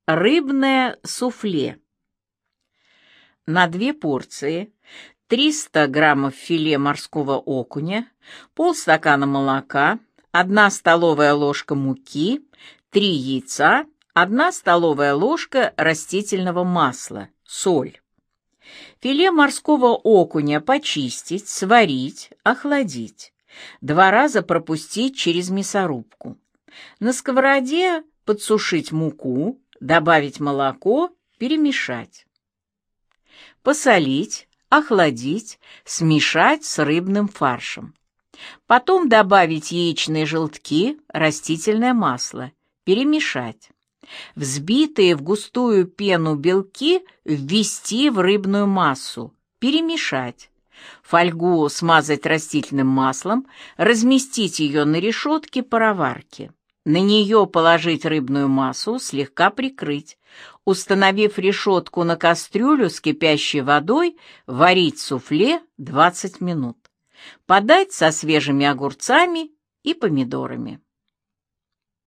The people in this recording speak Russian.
Рыбное суфле. На 2 порции 300 граммов филе морского окуня, полстакана молока, 1 столовая ложка муки, 3 яйца, 1 столовая ложка растительного масла, соль. Филе морского окуня почистить, сварить, охладить. 2 раза пропустить через мясорубку. На сковороде подсушить муку, добавить молоко, перемешать. Посолить, охладить, смешать с рыбным фаршем. Потом добавить яичные желтки, растительное масло, перемешать. Взбитые в густую пену белки ввести в рыбную массу, перемешать. Фольгу смазать растительным маслом, разместить ее на решетке пароварки. На нее положить рыбную массу, слегка прикрыть. Установив решетку на кастрюлю с кипящей водой, варить суфле 20 минут. Подать со свежими огурцами и помидорами.